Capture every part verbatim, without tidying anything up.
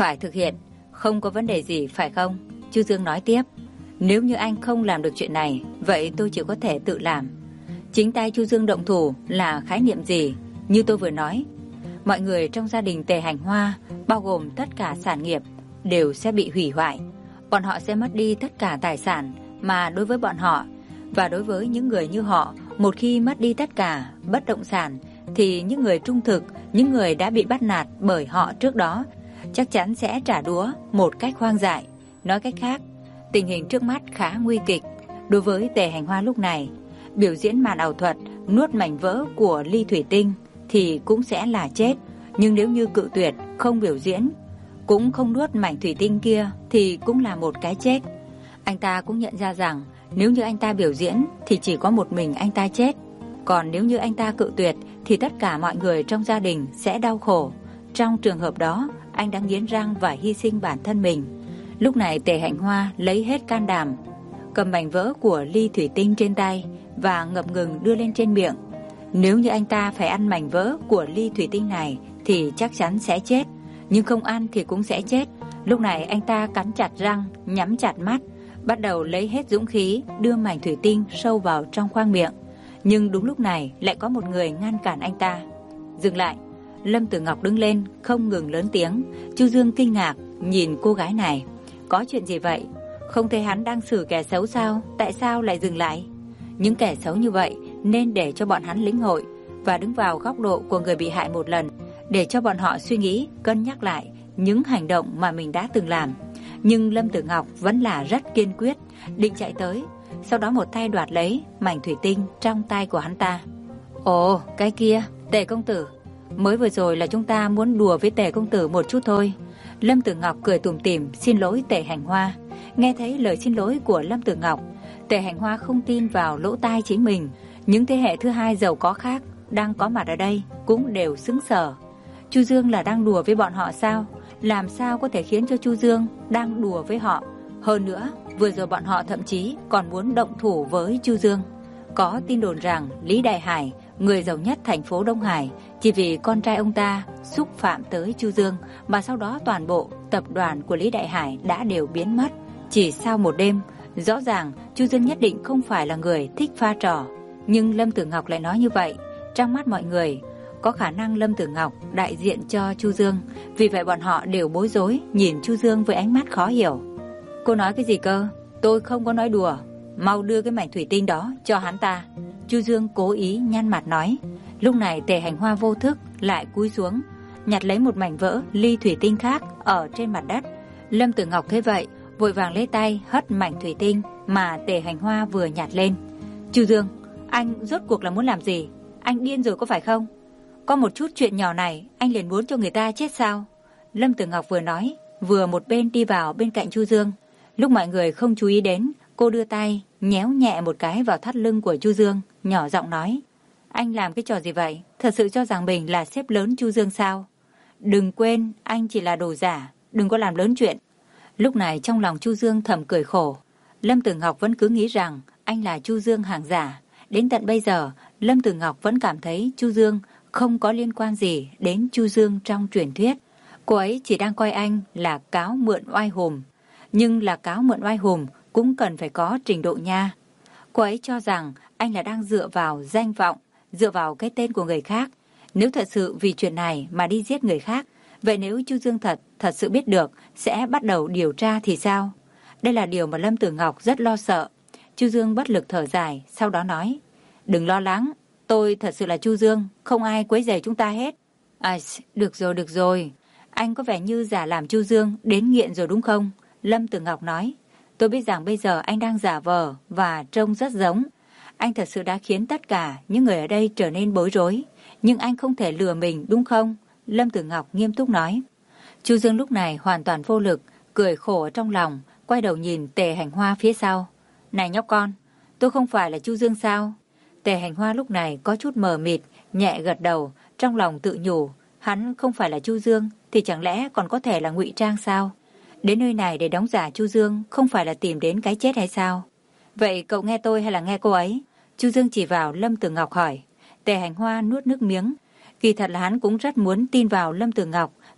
Phải thực hiện, không có vấn đề gì phải không? Chu Dương nói tiếp. Nếu như anh không làm được chuyện này, vậy tôi chỉ có thể tự làm. Chính tay Chu Dương động thủ là khái niệm gì? Như tôi vừa nói, mọi người trong gia đình Tề Hành Hoa, bao gồm tất cả sản nghiệp, đều sẽ bị hủy hoại. Bọn họ sẽ mất đi tất cả tài sản, mà đối với bọn họ và đối với những người như họ, một khi mất đi tất cả bất động sản, thì những người trung thực, những người đã bị bắt nạt bởi họ trước đó, chắc chắn sẽ trả đũa một cách hoang dại. Nói cách khác, tình hình trước mắt khá nguy kịch. Đối với Tề Hành Hoa lúc này, biểu diễn màn ảo thuật nuốt mảnh vỡ của ly thủy tinh thì cũng sẽ là chết. Nhưng nếu như cự tuyệt không biểu diễn, cũng không nuốt mảnh thủy tinh kia, thì cũng là một cái chết. Anh ta cũng nhận ra rằng nếu như anh ta biểu diễn thì chỉ có một mình anh ta chết. Còn nếu như anh ta cự tuyệt thì tất cả mọi người trong gia đình sẽ đau khổ. Trong trường hợp đó, anh đã nghiến răng và hy sinh bản thân mình. Lúc này Tề Hành Hoa lấy hết can đảm, cầm mảnh vỡ của ly thủy tinh trên tay và ngập ngừng đưa lên trên miệng. Nếu như anh ta phải ăn mảnh vỡ của ly thủy tinh này thì chắc chắn sẽ chết, nhưng không ăn thì cũng sẽ chết. Lúc này anh ta cắn chặt răng, nhắm chặt mắt, bắt đầu lấy hết dũng khí đưa mảnh thủy tinh sâu vào trong khoang miệng. Nhưng đúng lúc này lại có một người ngăn cản anh ta. Dừng lại. Lâm Tử Ngọc đứng lên, không ngừng lớn tiếng. Chu Dương kinh ngạc nhìn cô gái này. Có chuyện gì vậy? Không thấy hắn đang xử kẻ xấu sao? Tại sao lại dừng lại? Những kẻ xấu như vậy nên để cho bọn hắn lĩnh hội và đứng vào góc độ của người bị hại một lần, để cho bọn họ suy nghĩ, cân nhắc lại những hành động mà mình đã từng làm. Nhưng Lâm Tử Ngọc vẫn là rất kiên quyết, định chạy tới, sau đó một tay đoạt lấy mảnh thủy tinh trong tay của hắn ta. Ồ, cái kia, Tề công tử, mới vừa rồi là chúng ta muốn đùa với Tề công tử một chút thôi. Lâm Tử Ngọc cười tủm tỉm xin lỗi Tề Hành Hoa. Nghe thấy lời xin lỗi của Lâm Tử Ngọc, Tề Hành Hoa không tin vào lỗ tai chính mình. Những thế hệ thứ hai giàu có khác đang có mặt ở đây cũng đều sững sờ. Chu Dương là đang đùa với bọn họ sao? Làm sao có thể khiến cho Chu Dương đang đùa với họ? Hơn nữa, vừa rồi bọn họ thậm chí còn muốn động thủ với Chu Dương. Có tin đồn rằng Lý Đại Hải, người giàu nhất thành phố Đông Hải, chỉ vì con trai ông ta xúc phạm tới Chu Dương mà sau đó toàn bộ tập đoàn của Lý Đại Hải đã đều biến mất chỉ sau một đêm. Rõ ràng Chu Dương nhất định không phải là người thích pha trò, nhưng Lâm Tử Ngọc lại nói như vậy. Trong mắt mọi người, có khả năng Lâm Tử Ngọc đại diện cho Chu Dương, vì vậy bọn họ đều bối rối nhìn Chu Dương với ánh mắt khó hiểu. Cô nói cái gì cơ? Tôi không có nói đùa. Mau đưa cái mảnh thủy tinh đó cho hắn ta. Chu Dương cố ý nhăn mặt nói. Lúc này Tề Hành Hoa vô thức lại cúi xuống, nhặt lấy một mảnh vỡ ly thủy tinh khác ở trên mặt đất. Lâm Tử Ngọc thấy vậy, vội vàng lấy tay hất mảnh thủy tinh mà Tề Hành Hoa vừa nhặt lên. Chu Dương, anh rốt cuộc là muốn làm gì? Anh điên rồi có phải không? Có một chút chuyện nhỏ này anh liền muốn cho người ta chết sao? Lâm Tử Ngọc vừa nói, vừa một bên đi vào bên cạnh Chu Dương. Lúc mọi người không chú ý đến, cô đưa tay nhéo nhẹ một cái vào thắt lưng của Chu Dương, nhỏ giọng nói. Anh làm cái trò gì vậy? Thật sự cho rằng mình là sếp lớn Chu Dương sao? Đừng quên, anh chỉ là đồ giả, đừng có làm lớn chuyện. Lúc này trong lòng Chu Dương thầm cười khổ. Lâm Tử Ngọc vẫn cứ nghĩ rằng anh là Chu Dương hàng giả. Đến tận bây giờ, Lâm Tử Ngọc vẫn cảm thấy Chu Dương không có liên quan gì đến Chu Dương trong truyền thuyết. Cô ấy chỉ đang coi anh là cáo mượn oai hùm. Nhưng là cáo mượn oai hùm cũng cần phải có trình độ nha. Cô ấy cho rằng anh là đang dựa vào danh vọng, dựa vào cái tên của người khác. Nếu thật sự vì chuyện này mà đi giết người khác, vậy nếu Chu Dương thật, thật sự biết được, sẽ bắt đầu điều tra thì sao? Đây là điều mà Lâm Tử Ngọc rất lo sợ. Chu Dương bất lực thở dài, sau đó nói. Đừng lo lắng, tôi thật sự là Chu Dương, không ai quấy rầy chúng ta hết. À, được rồi, được rồi. Anh có vẻ như giả làm Chu Dương đến nghiện rồi đúng không? Lâm Tử Ngọc nói. Tôi biết rằng bây giờ anh đang giả vờ và trông rất giống. Anh thật sự đã khiến tất cả những người ở đây trở nên bối rối. Nhưng anh không thể lừa mình đúng không? Lâm Tử Ngọc nghiêm túc nói. Chu Dương lúc này hoàn toàn vô lực, cười khổ ở trong lòng, quay đầu nhìn Tề Hành Hoa phía sau. Này nhóc con, tôi không phải là Chu Dương sao? Tề Hành Hoa lúc này có chút mờ mịt, nhẹ gật đầu, trong lòng tự nhủ. Hắn không phải là Chu Dương thì chẳng lẽ còn có thể là ngụy trang sao? Đến nơi này để đóng giả Chu Dương không phải là tìm đến cái chết hay sao? Vậy cậu nghe tôi hay là nghe cô ấy? Chu Dương chỉ vào Lâm Tử Ngọc hỏi. Tề Hành Hoa nuốt nước miếng. Kỳ thật là hắn cũng rất muốn tin vào Lâm Tử Ngọc,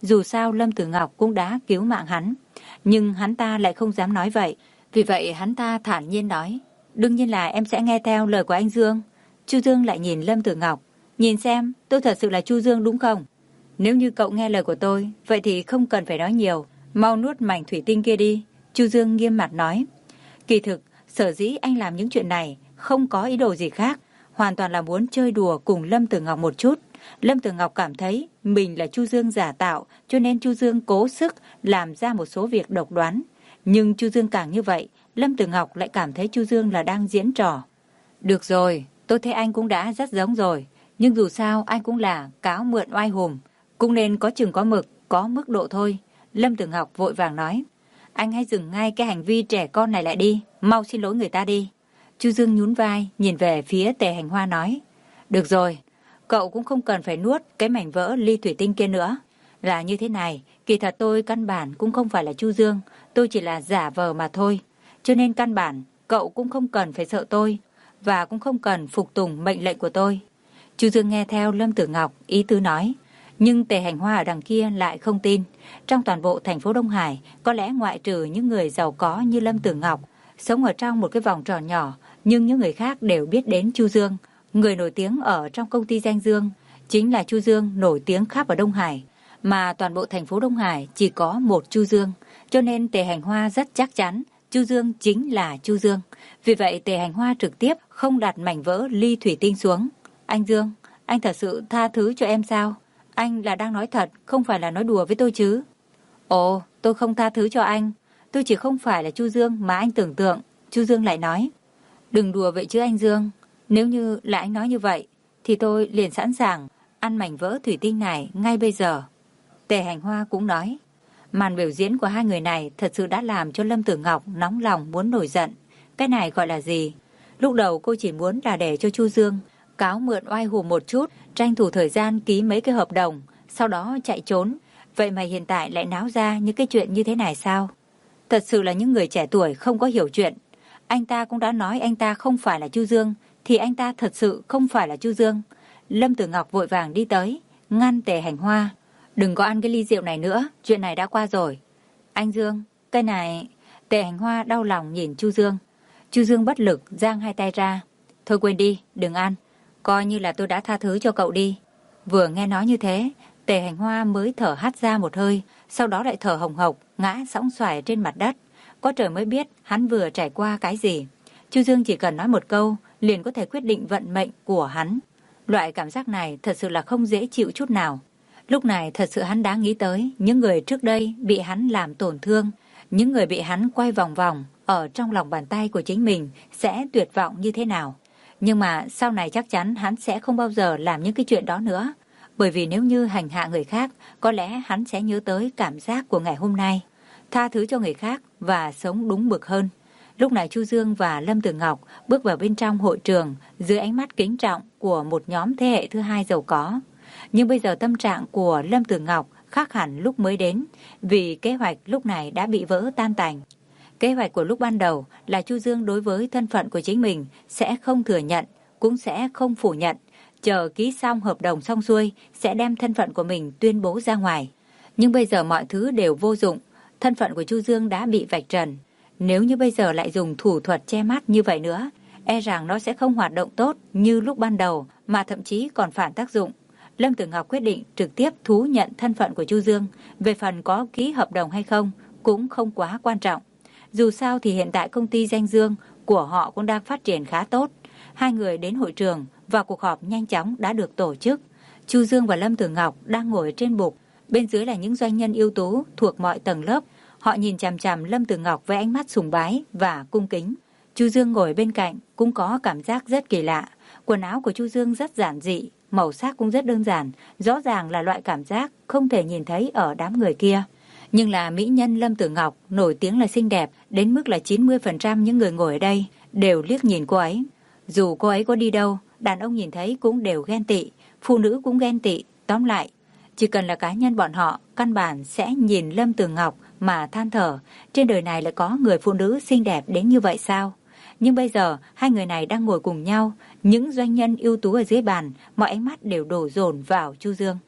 dù sao Lâm Tử Ngọc cũng đã cứu mạng hắn. Nhưng hắn ta lại không dám nói vậy. Vì vậy hắn ta thản nhiên nói, đương nhiên là em sẽ nghe theo lời của anh Dương. Chu Dương lại nhìn Lâm Tử Ngọc, nhìn xem tôi thật sự là Chu Dương đúng không? Nếu như cậu nghe lời của tôi, vậy thì không cần phải nói nhiều, mau nuốt mảnh thủy tinh kia đi. Chu Dương nghiêm mặt nói. Kỳ thực, sở dĩ anh làm những chuyện này không có ý đồ gì khác, hoàn toàn là muốn chơi đùa cùng Lâm Tử Ngọc một chút. Lâm Tử Ngọc cảm thấy mình là Chu Dương giả tạo, cho nên Chu Dương cố sức làm ra một số việc độc đoán. Nhưng Chu Dương càng như vậy, Lâm Tử Ngọc lại cảm thấy Chu Dương là đang diễn trò. Được rồi, tôi thấy anh cũng đã rất giống rồi, nhưng dù sao anh cũng là cáo mượn oai hùng, cũng nên có chừng có mực, có mức độ thôi. Lâm Tử Ngọc vội vàng nói, anh hãy dừng ngay cái hành vi trẻ con này lại đi, mau xin lỗi người ta đi. Chu Dương nhún vai, nhìn về phía Tề Hành Hoa nói, được rồi, cậu cũng không cần phải nuốt cái mảnh vỡ ly thủy tinh kia nữa. Là như thế này, kỳ thật tôi căn bản cũng không phải là Chu Dương, tôi chỉ là giả vờ mà thôi. Cho nên căn bản, cậu cũng không cần phải sợ tôi, và cũng không cần phục tùng mệnh lệnh của tôi. Chu Dương nghe theo Lâm Tử Ngọc, ý tứ nói. Nhưng Tề Hành Hoa ở đằng kia lại không tin. Trong toàn bộ thành phố Đông Hải, có lẽ ngoại trừ những người giàu có như Lâm Tử Ngọc, sống ở trong một cái vòng tròn nhỏ, nhưng những người khác đều biết đến Chu Dương. Người nổi tiếng ở trong công ty danh Dương chính là Chu Dương, nổi tiếng khắp ở Đông Hải. Mà toàn bộ thành phố Đông Hải chỉ có một Chu Dương, cho nên Tề Hành Hoa rất chắc chắn Chu Dương chính là Chu Dương. Vì vậy Tề Hành Hoa trực tiếp không đặt mảnh vỡ ly thủy tinh xuống. Anh Dương, anh thật sự tha thứ cho em sao? Anh là đang nói thật, không phải là nói đùa với tôi chứ? Ồ, tôi không tha thứ cho anh. Tôi chỉ không phải là Chu Dương mà anh tưởng tượng. Chu Dương lại nói, đừng đùa vậy chứ anh Dương. Nếu như là anh nói như vậy, thì tôi liền sẵn sàng ăn mảnh vỡ thủy tinh này ngay bây giờ. Tề Hành Hoa cũng nói, màn biểu diễn của hai người này thật sự đã làm cho Lâm Tử Ngọc nóng lòng muốn nổi giận. Cái này gọi là gì? Lúc đầu cô chỉ muốn là để cho Chu Dương cáo mượn oai hùng một chút, tranh thủ thời gian ký mấy cái hợp đồng, sau đó chạy trốn. Vậy mà hiện tại lại náo ra những cái chuyện như thế này sao? Thật sự là những người trẻ tuổi không có hiểu chuyện. Anh ta cũng đã nói anh ta không phải là Chu Dương, thì anh ta thật sự không phải là Chu Dương. Lâm Tử Ngọc vội vàng đi tới, ngăn Tề Hành Hoa. Đừng có ăn cái ly rượu này nữa, chuyện này đã qua rồi. Anh Dương, cái này... Tề Hành Hoa đau lòng nhìn Chu Dương. Chu Dương bất lực giang hai tay ra. Thôi quên đi, đừng ăn. Coi như là tôi đã tha thứ cho cậu đi. Vừa nghe nói như thế, Tề Hành Hoa mới thở hắt ra một hơi, sau đó lại thở hồng hộc, ngã sõng xoài trên mặt đất. Có trời mới biết hắn vừa trải qua cái gì. Chu Dương chỉ cần nói một câu, liền có thể quyết định vận mệnh của hắn. Loại cảm giác này thật sự là không dễ chịu chút nào. Lúc này thật sự hắn đã nghĩ tới những người trước đây bị hắn làm tổn thương, những người bị hắn quay vòng vòng ở trong lòng bàn tay của chính mình sẽ tuyệt vọng như thế nào. Nhưng mà sau này chắc chắn hắn sẽ không bao giờ làm những cái chuyện đó nữa. Bởi vì nếu như hành hạ người khác, có lẽ hắn sẽ nhớ tới cảm giác của ngày hôm nay, tha thứ cho người khác và sống đúng mực hơn. Lúc này Chu Dương và Lâm Tử Ngọc bước vào bên trong hội trường dưới ánh mắt kính trọng của một nhóm thế hệ thứ hai giàu có. Nhưng bây giờ tâm trạng của Lâm Tử Ngọc khác hẳn lúc mới đến, vì kế hoạch lúc này đã bị vỡ tan tành. Kế hoạch của lúc ban đầu là Chu Dương đối với thân phận của chính mình sẽ không thừa nhận, cũng sẽ không phủ nhận, chờ ký xong hợp đồng xong xuôi sẽ đem thân phận của mình tuyên bố ra ngoài. Nhưng bây giờ mọi thứ đều vô dụng, thân phận của Chu Dương đã bị vạch trần. Nếu như bây giờ lại dùng thủ thuật che mắt như vậy nữa, e rằng nó sẽ không hoạt động tốt như lúc ban đầu, mà thậm chí còn phản tác dụng. Lâm Tử Ngọc quyết định trực tiếp thú nhận thân phận của Chu Dương, về phần có ký hợp đồng hay không cũng không quá quan trọng. Dù sao thì hiện tại công ty danh Dương của họ cũng đang phát triển khá tốt. Hai người đến hội trường và cuộc họp nhanh chóng đã được tổ chức. Chu Dương và Lâm Tử Ngọc đang ngồi trên bục, bên dưới là những doanh nhân ưu tú thuộc mọi tầng lớp. Họ nhìn chằm chằm Lâm Tử Ngọc với ánh mắt sùng bái và cung kính. Chu Dương ngồi bên cạnh cũng có cảm giác rất kỳ lạ. Quần áo của Chu Dương rất giản dị, màu sắc cũng rất đơn giản, rõ ràng là loại cảm giác không thể nhìn thấy ở đám người kia. Nhưng là mỹ nhân Lâm Tử Ngọc nổi tiếng là xinh đẹp, đến mức là chín mươi phần trăm những người ngồi ở đây đều liếc nhìn cô ấy. Dù cô ấy có đi đâu, đàn ông nhìn thấy cũng đều ghen tị, phụ nữ cũng ghen tị. Tóm lại, chỉ cần là cá nhân bọn họ, căn bản sẽ nhìn Lâm Tử Ngọc mà than thở, trên đời này lại có người phụ nữ xinh đẹp đến như vậy sao? Nhưng bây giờ, hai người này đang ngồi cùng nhau, những doanh nhân ưu tú ở dưới bàn, mọi ánh mắt đều đổ dồn vào Chu Dương.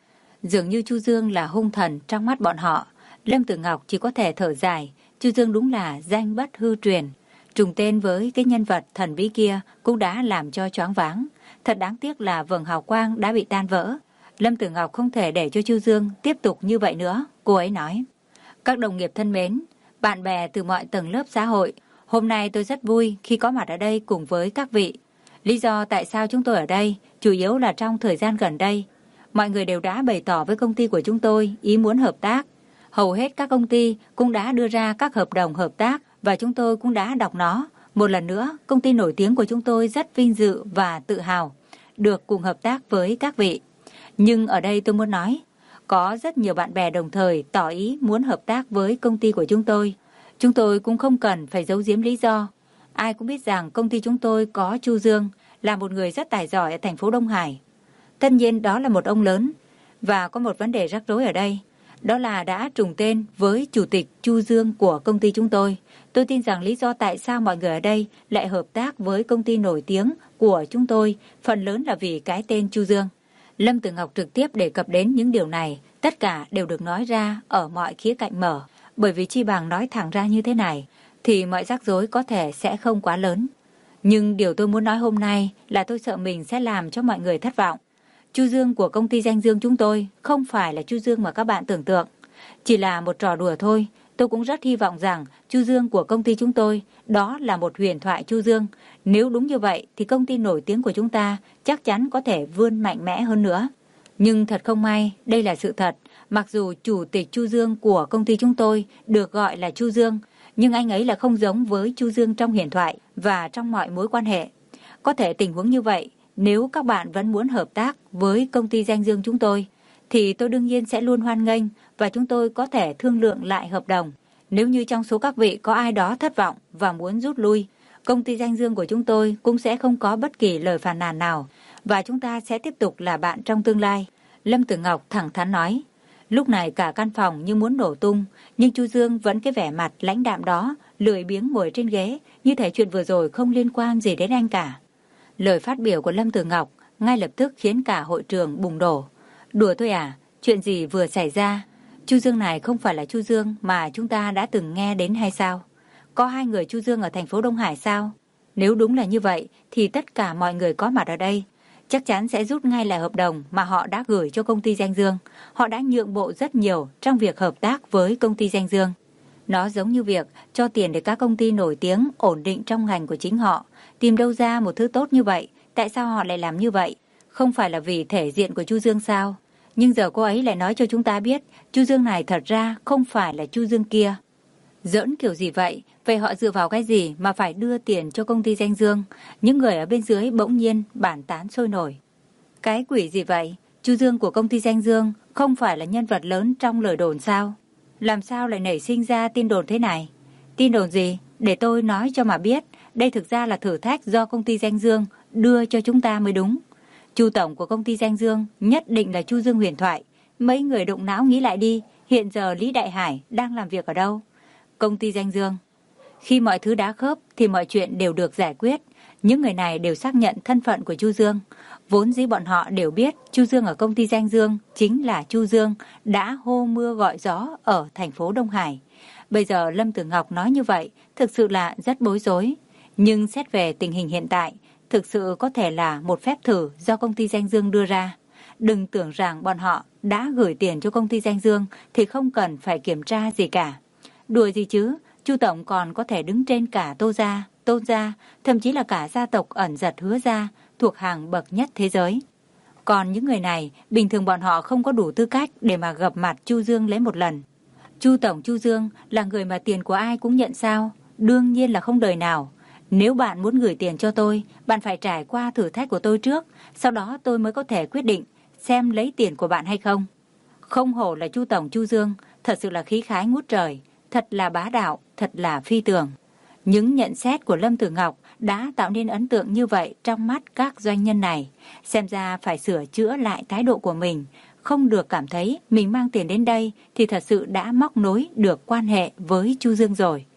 Dường như Chu Dương là hung thần trong mắt bọn họ. Lâm Tử Ngọc chỉ có thể thở dài. Chu Dương đúng là danh bất hư truyền. Trùng tên với cái nhân vật thần bí kia cũng đã làm cho choáng váng. Thật đáng tiếc là vầng hào quang đã bị tan vỡ. Lâm Tử Ngọc không thể để cho Chu Dương tiếp tục như vậy nữa. Cô ấy nói: Các đồng nghiệp thân mến, bạn bè từ mọi tầng lớp xã hội, hôm nay tôi rất vui khi có mặt ở đây cùng với các vị. Lý do tại sao chúng tôi ở đây chủ yếu là trong thời gian gần đây, mọi người đều đã bày tỏ với công ty của chúng tôi ý muốn hợp tác. Hầu hết các công ty cũng đã đưa ra các hợp đồng hợp tác và chúng tôi cũng đã đọc nó. Một lần nữa, công ty nổi tiếng của chúng tôi rất vinh dự và tự hào được cùng hợp tác với các vị. Nhưng ở đây tôi muốn nói, có rất nhiều bạn bè đồng thời tỏ ý muốn hợp tác với công ty của chúng tôi. Chúng tôi cũng không cần phải giấu giếm lý do. Ai cũng biết rằng công ty chúng tôi có Chu Dương, là một người rất tài giỏi ở thành phố Đông Hải. Tất nhiên đó là một ông lớn. Và có một vấn đề rắc rối ở đây. Đó là đã trùng tên với chủ tịch Chu Dương của công ty chúng tôi. Tôi tin rằng lý do tại sao mọi người ở đây lại hợp tác với công ty nổi tiếng của chúng tôi phần lớn là vì cái tên Chu Dương. Lâm Tử Ngọc trực tiếp đề cập đến những điều này. Tất cả đều được nói ra ở mọi khía cạnh mở. Bởi vì chi bằng nói thẳng ra như thế này thì mọi rắc rối có thể sẽ không quá lớn. Nhưng điều tôi muốn nói hôm nay là tôi sợ mình sẽ làm cho mọi người thất vọng. Chu Dương của công ty Danh Dương chúng tôi không phải là Chu Dương mà các bạn tưởng tượng. Chỉ là một trò đùa thôi. Tôi cũng rất hy vọng rằng Chu Dương của công ty chúng tôi đó là một huyền thoại Chu Dương. Nếu đúng như vậy thì công ty nổi tiếng của chúng ta chắc chắn có thể vươn mạnh mẽ hơn nữa. Nhưng thật không may, đây là sự thật. Mặc dù chủ tịch Chu Dương của công ty chúng tôi được gọi là Chu Dương, nhưng anh ấy là không giống với Chu Dương trong huyền thoại và trong mọi mối quan hệ. Có thể tình huống như vậy, nếu các bạn vẫn muốn hợp tác với công ty Danh Dương chúng tôi, thì tôi đương nhiên sẽ luôn hoan nghênh và chúng tôi có thể thương lượng lại hợp đồng. Nếu như trong số các vị có ai đó thất vọng và muốn rút lui, công ty Danh Dương của chúng tôi cũng sẽ không có bất kỳ lời phàn nàn nào và chúng ta sẽ tiếp tục là bạn trong tương lai. Lâm Tử Ngọc thẳng thắn nói. Lúc này cả căn phòng như muốn nổ tung, nhưng Chu Dương vẫn cái vẻ mặt lãnh đạm đó, lười biếng ngồi trên ghế, như thể chuyện vừa rồi không liên quan gì đến anh cả. Lời phát biểu của Lâm Tử Ngọc ngay lập tức khiến cả hội trường bùng nổ. Đùa thôi à, chuyện gì vừa xảy ra? Chu Dương này không phải là Chu Dương mà chúng ta đã từng nghe đến hay sao? Có hai người Chu Dương ở thành phố Đông Hải sao? Nếu đúng là như vậy thì tất cả mọi người có mặt ở đây chắc chắn sẽ rút ngay lại hợp đồng mà họ đã gửi cho công ty Danh Dương. Họ đã nhượng bộ rất nhiều trong việc hợp tác với công ty Danh Dương. Nó giống như việc cho tiền để các công ty nổi tiếng ổn định trong ngành của chính họ. Tìm đâu ra một thứ tốt như vậy? Tại sao họ lại làm như vậy? Không phải là vì thể diện của Chu Dương sao? Nhưng giờ cô ấy lại nói cho chúng ta biết Chu Dương này thật ra không phải là Chu Dương kia. Giỡn kiểu gì vậy? Vậy họ dựa vào cái gì mà phải đưa tiền cho công ty Danh Dương? Những người ở bên dưới bỗng nhiên bàn tán sôi nổi. Cái quỷ gì vậy? Chu Dương của công ty Danh Dương không phải là nhân vật lớn trong lời đồn sao? Làm sao lại nảy sinh ra tin đồn thế này? Tin đồn gì? Để tôi nói cho mà biết. Đây thực ra là thử thách do công ty Danh Dương đưa cho chúng ta mới đúng. Chu tổng của công ty Danh Dương nhất định là Chu Dương huyền thoại. Mấy người động não nghĩ lại đi. Hiện giờ Lý Đại Hải đang làm việc ở đâu? Công ty Danh Dương. Khi mọi thứ đã khớp thì mọi chuyện đều được giải quyết. Những người này đều xác nhận thân phận của Chu Dương. Vốn dĩ bọn họ đều biết Chu Dương ở công ty Danh Dương chính là Chu Dương đã hô mưa gọi gió ở thành phố Đông Hải. Bây giờ Lâm Tử Ngọc nói như vậy thực sự là rất bối rối. Nhưng xét về tình hình hiện tại, thực sự có thể là một phép thử do công ty Danh Dương đưa ra. Đừng tưởng rằng bọn họ đã gửi tiền cho công ty Danh Dương thì không cần phải kiểm tra gì cả. Đùa gì chứ? Chu tổng còn có thể đứng trên cả Tô gia, Tôn gia, thậm chí là cả gia tộc ẩn giật Hứa gia, thuộc hàng bậc nhất thế giới. Còn những người này, bình thường bọn họ không có đủ tư cách để mà gặp mặt Chu Dương lấy một lần. Chu tổng Chu Dương là người mà tiền của ai cũng nhận sao? Đương nhiên là không đời nào. Nếu bạn muốn gửi tiền cho tôi, bạn phải trải qua thử thách của tôi trước, sau đó tôi mới có thể quyết định xem lấy tiền của bạn hay không. Không hổ là Chu tổng Chu Dương, thật sự là khí khái ngút trời, thật là bá đạo, thật là phi tường. Những nhận xét của Lâm Tử Ngọc đã tạo nên ấn tượng như vậy trong mắt các doanh nhân này. Xem ra phải sửa chữa lại thái độ của mình, không được cảm thấy mình mang tiền đến đây thì thật sự đã móc nối được quan hệ với Chu Dương rồi.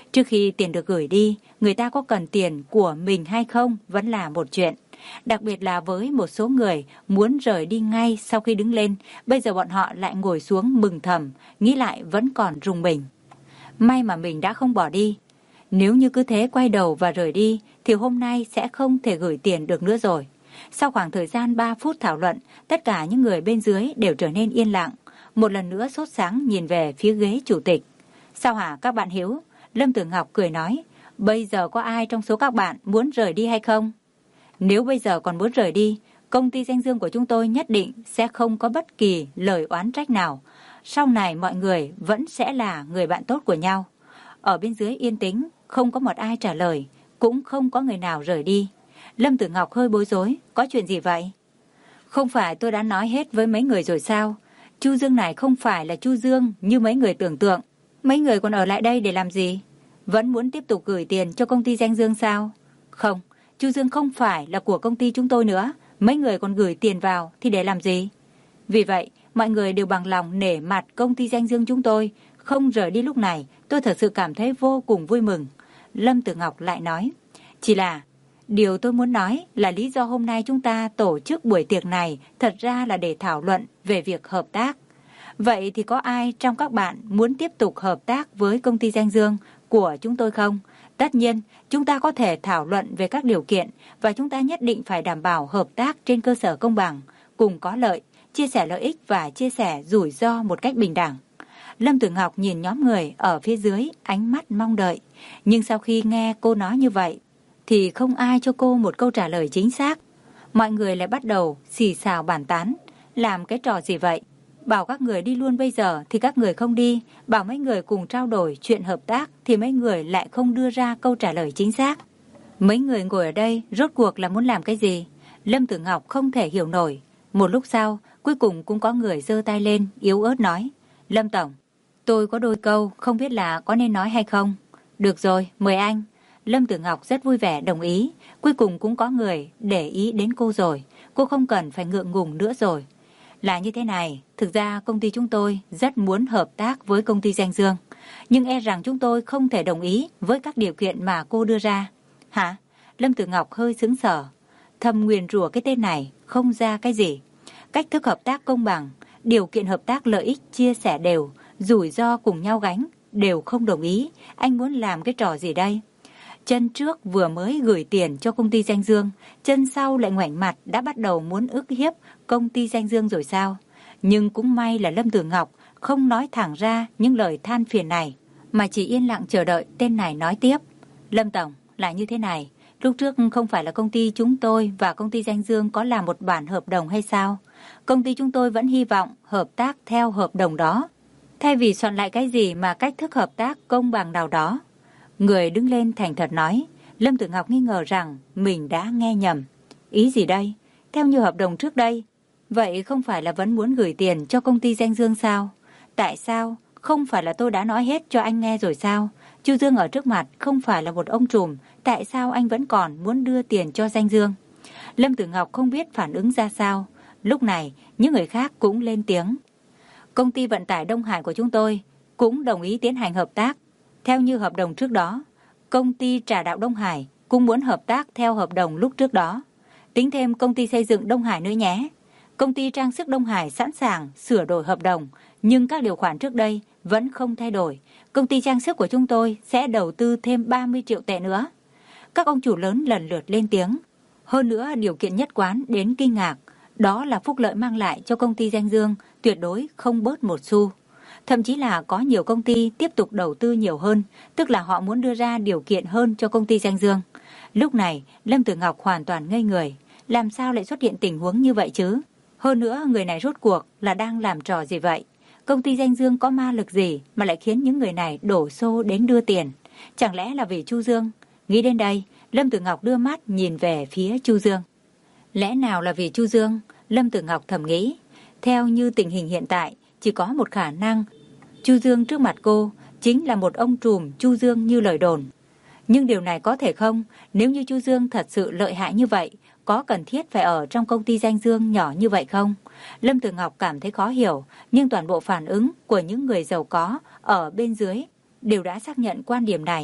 Trước khi tiền được gửi đi, người ta có cần tiền của mình hay không vẫn là một chuyện. Đặc biệt là với một số người muốn rời đi ngay sau khi đứng lên, bây giờ bọn họ lại ngồi xuống mừng thầm, nghĩ lại vẫn còn rùng mình. May mà mình đã không bỏ đi. Nếu như cứ thế quay đầu và rời đi, thì hôm nay sẽ không thể gửi tiền được nữa rồi. Sau khoảng thời gian ba phút thảo luận, tất cả những người bên dưới đều trở nên yên lặng. Một lần nữa sốt sáng nhìn về phía ghế chủ tịch. Sao hả các bạn Hiếu? Lâm Tử Ngọc cười nói, bây giờ có ai trong số các bạn muốn rời đi hay không? Nếu bây giờ còn muốn rời đi, công ty danh dương của chúng tôi nhất định sẽ không có bất kỳ lời oán trách nào. Sau này mọi người vẫn sẽ là người bạn tốt của nhau. Ở bên dưới yên tĩnh, không có một ai trả lời, cũng không có người nào rời đi. Lâm Tử Ngọc hơi bối rối, có chuyện gì vậy? Không phải tôi đã nói hết với mấy người rồi sao? Chu Dương này không phải là Chu Dương như mấy người tưởng tượng. Mấy người còn ở lại đây để làm gì? Vẫn muốn tiếp tục gửi tiền cho công ty danh dương sao? Không, Chu Dương không phải là của công ty chúng tôi nữa. Mấy người còn gửi tiền vào thì để làm gì? Vì vậy, mọi người đều bằng lòng nể mặt công ty danh dương chúng tôi. Không rời đi lúc này, tôi thật sự cảm thấy vô cùng vui mừng. Lâm Tử Ngọc lại nói, chỉ là điều tôi muốn nói là lý do hôm nay chúng ta tổ chức buổi tiệc này thật ra là để thảo luận về việc hợp tác. Vậy thì có ai trong các bạn muốn tiếp tục hợp tác với công ty danh dương của chúng tôi không? Tất nhiên, chúng ta có thể thảo luận về các điều kiện và chúng ta nhất định phải đảm bảo hợp tác trên cơ sở công bằng, cùng có lợi, chia sẻ lợi ích và chia sẻ rủi ro một cách bình đẳng. Lâm Tử Ngọc nhìn nhóm người ở phía dưới, ánh mắt mong đợi. Nhưng sau khi nghe cô nói như vậy, thì không ai cho cô một câu trả lời chính xác. Mọi người lại bắt đầu xì xào bàn tán. Làm cái trò gì vậy? Bảo các người đi luôn bây giờ thì các người không đi. Bảo mấy người cùng trao đổi chuyện hợp tác thì mấy người lại không đưa ra câu trả lời chính xác. Mấy người ngồi ở đây rốt cuộc là muốn làm cái gì? Lâm Tử Ngọc không thể hiểu nổi. Một lúc sau, cuối cùng cũng có người giơ tay lên, yếu ớt nói. Lâm Tổng, tôi có đôi câu không biết là có nên nói hay không. Được rồi, mời anh. Lâm Tử Ngọc rất vui vẻ đồng ý. Cuối cùng cũng có người để ý đến cô rồi. Cô không cần phải ngượng ngùng nữa rồi. Là như thế này, thực ra công ty chúng tôi rất muốn hợp tác với công ty danh dương. Nhưng e rằng chúng tôi không thể đồng ý với các điều kiện mà cô đưa ra. Hả? Lâm Tử Ngọc hơi sững sờ. Thầm nguyền rủa cái tên này, không ra cái gì. Cách thức hợp tác công bằng, điều kiện hợp tác lợi ích chia sẻ đều, rủi ro cùng nhau gánh, đều không đồng ý. Anh muốn làm cái trò gì đây? Chân trước vừa mới gửi tiền cho công ty danh dương, chân sau lại ngoảnh mặt đã bắt đầu muốn ức hiếp công ty danh dương rồi sao? Nhưng cũng may là Lâm Tử Ngọc không nói thẳng ra những lời than phiền này, mà chỉ yên lặng chờ đợi tên này nói tiếp. Lâm Tổng, là như thế này, lúc trước không phải là công ty chúng tôi và công ty danh dương có làm một bản hợp đồng hay sao? Công ty chúng tôi vẫn hy vọng hợp tác theo hợp đồng đó, thay vì soạn lại cái gì mà cách thức hợp tác công bằng nào đó. Người đứng lên thành thật nói. Lâm Tử Ngọc nghi ngờ rằng mình đã nghe nhầm. Ý gì đây? Theo như hợp đồng trước đây, vậy không phải là vẫn muốn gửi tiền cho công ty danh dương sao? Tại sao? Không phải là tôi đã nói hết cho anh nghe rồi sao? Chu Dương ở trước mặt không phải là một ông trùm, tại sao anh vẫn còn muốn đưa tiền cho danh dương? Lâm Tử Ngọc không biết phản ứng ra sao. Lúc này, những người khác cũng lên tiếng. Công ty vận tải Đông Hải của chúng tôi cũng đồng ý tiến hành hợp tác. Theo như hợp đồng trước đó, công ty trà đạo Đông Hải cũng muốn hợp tác theo hợp đồng lúc trước đó. Tính thêm công ty xây dựng Đông Hải nữa nhé. Công ty trang sức Đông Hải sẵn sàng sửa đổi hợp đồng, nhưng các điều khoản trước đây vẫn không thay đổi. Công ty trang sức của chúng tôi sẽ đầu tư thêm ba mươi triệu tệ nữa. Các ông chủ lớn lần lượt lên tiếng. Hơn nữa, điều kiện nhất quán đến kinh ngạc, đó là phúc lợi mang lại cho công ty danh dương tuyệt đối không bớt một xu. Thậm chí là có nhiều công ty tiếp tục đầu tư nhiều hơn, tức là họ muốn đưa ra điều kiện hơn cho công ty danh dương. Lúc này, Lâm Tử Ngọc hoàn toàn ngây người. Làm sao lại xuất hiện tình huống như vậy chứ? Hơn nữa, người này rốt cuộc là đang làm trò gì vậy? Công ty danh dương có ma lực gì mà lại khiến những người này đổ xô đến đưa tiền? Chẳng lẽ là vì Chu Dương? Nghĩ đến đây, Lâm Tử Ngọc đưa mắt nhìn về phía Chu Dương. Lẽ nào là vì Chu Dương? Lâm Tử Ngọc thầm nghĩ. Theo như tình hình hiện tại, chỉ có một khả năng, Chu Dương trước mặt cô chính là một ông trùm Chu Dương như lời đồn. Nhưng điều này có thể không? Nếu như Chu Dương thật sự lợi hại như vậy, có cần thiết phải ở trong công ty danh dương nhỏ như vậy không? Lâm Tử Ngọc cảm thấy khó hiểu, nhưng toàn bộ phản ứng của những người giàu có ở bên dưới đều đã xác nhận quan điểm này.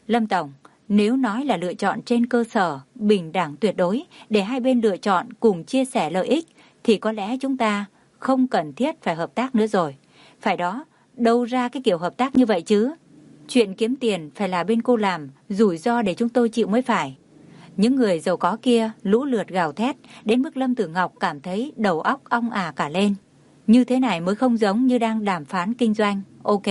Lâm Tổng, nếu nói là lựa chọn trên cơ sở bình đẳng tuyệt đối để hai bên lựa chọn cùng chia sẻ lợi ích thì có lẽ chúng ta không cần thiết phải hợp tác nữa rồi. Phải đó, đâu ra cái kiểu hợp tác như vậy chứ? Chuyện kiếm tiền phải là bên cô làm, rủi ro để chúng tôi chịu mới phải. Những người giàu có kia lũ lượt gào thét đến mức Lâm Tử Ngọc cảm thấy đầu óc ong ả cả lên. Như thế này mới không giống như đang đàm phán kinh doanh. Ok.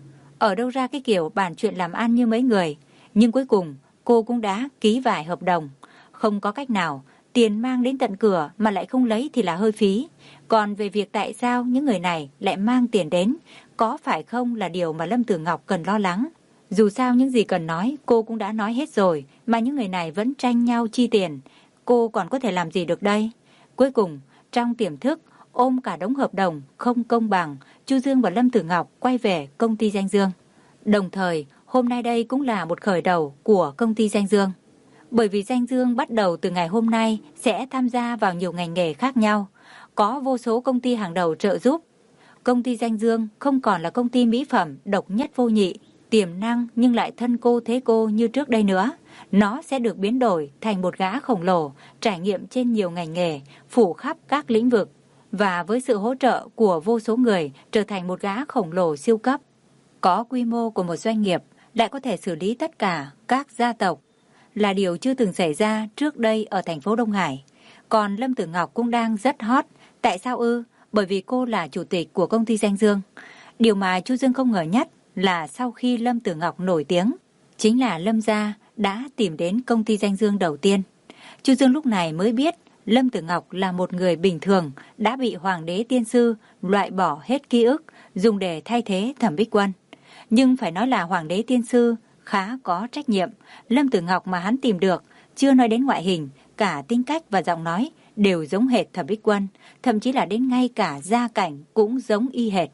Ở đâu ra cái kiểu bàn chuyện làm ăn như mấy người. Nhưng cuối cùng cô cũng đã ký vài hợp đồng. Không có cách nào, tiền mang đến tận cửa mà lại không lấy thì là hơi phí. Còn về việc tại sao những người này lại mang tiền đến, có phải không là điều mà Lâm Tử Ngọc cần lo lắng. Dù sao những gì cần nói cô cũng đã nói hết rồi, mà những người này vẫn tranh nhau chi tiền. Cô còn có thể làm gì được đây? Cuối cùng, trong tiềm thức, ôm cả đống hợp đồng không công bằng, Chu Dương và Lâm Tử Ngọc quay về công ty Danh Dương. Đồng thời, hôm nay đây cũng là một khởi đầu của công ty Danh Dương. Bởi vì Danh Dương bắt đầu từ ngày hôm nay sẽ tham gia vào nhiều ngành nghề khác nhau. Có vô số công ty hàng đầu trợ giúp. Công ty Danh Dương không còn là công ty mỹ phẩm độc nhất vô nhị, tiềm năng nhưng lại thân cô thế cô như trước đây nữa. Nó sẽ được biến đổi thành một gã khổng lồ, trải nghiệm trên nhiều ngành nghề, phủ khắp các lĩnh vực. Và với sự hỗ trợ của vô số người trở thành một gã khổng lồ siêu cấp. Có quy mô của một doanh nghiệp lại có thể xử lý tất cả các gia tộc là điều chưa từng xảy ra trước đây ở thành phố Đông Hải. Còn Lâm Tử Ngọc cũng đang rất hot. Tại sao ư? Bởi vì cô là chủ tịch của công ty Danh Dương. Điều mà Chu Dương không ngờ nhất là sau khi Lâm Tử Ngọc nổi tiếng, chính là Lâm gia đã tìm đến công ty Danh Dương đầu tiên. Chu Dương lúc này mới biết Lâm Tử Ngọc là một người bình thường đã bị Hoàng đế tiên sư loại bỏ hết ký ức dùng để thay thế Thẩm Bích Quân. Nhưng phải nói là Hoàng đế tiên sư khá có trách nhiệm. Lâm Tử Ngọc mà hắn tìm được, chưa nói đến ngoại hình, cả tính cách và giọng nói đều giống hệt Thẩm Bích Quân, thậm chí là đến ngay cả gia cảnh cũng giống y hệt.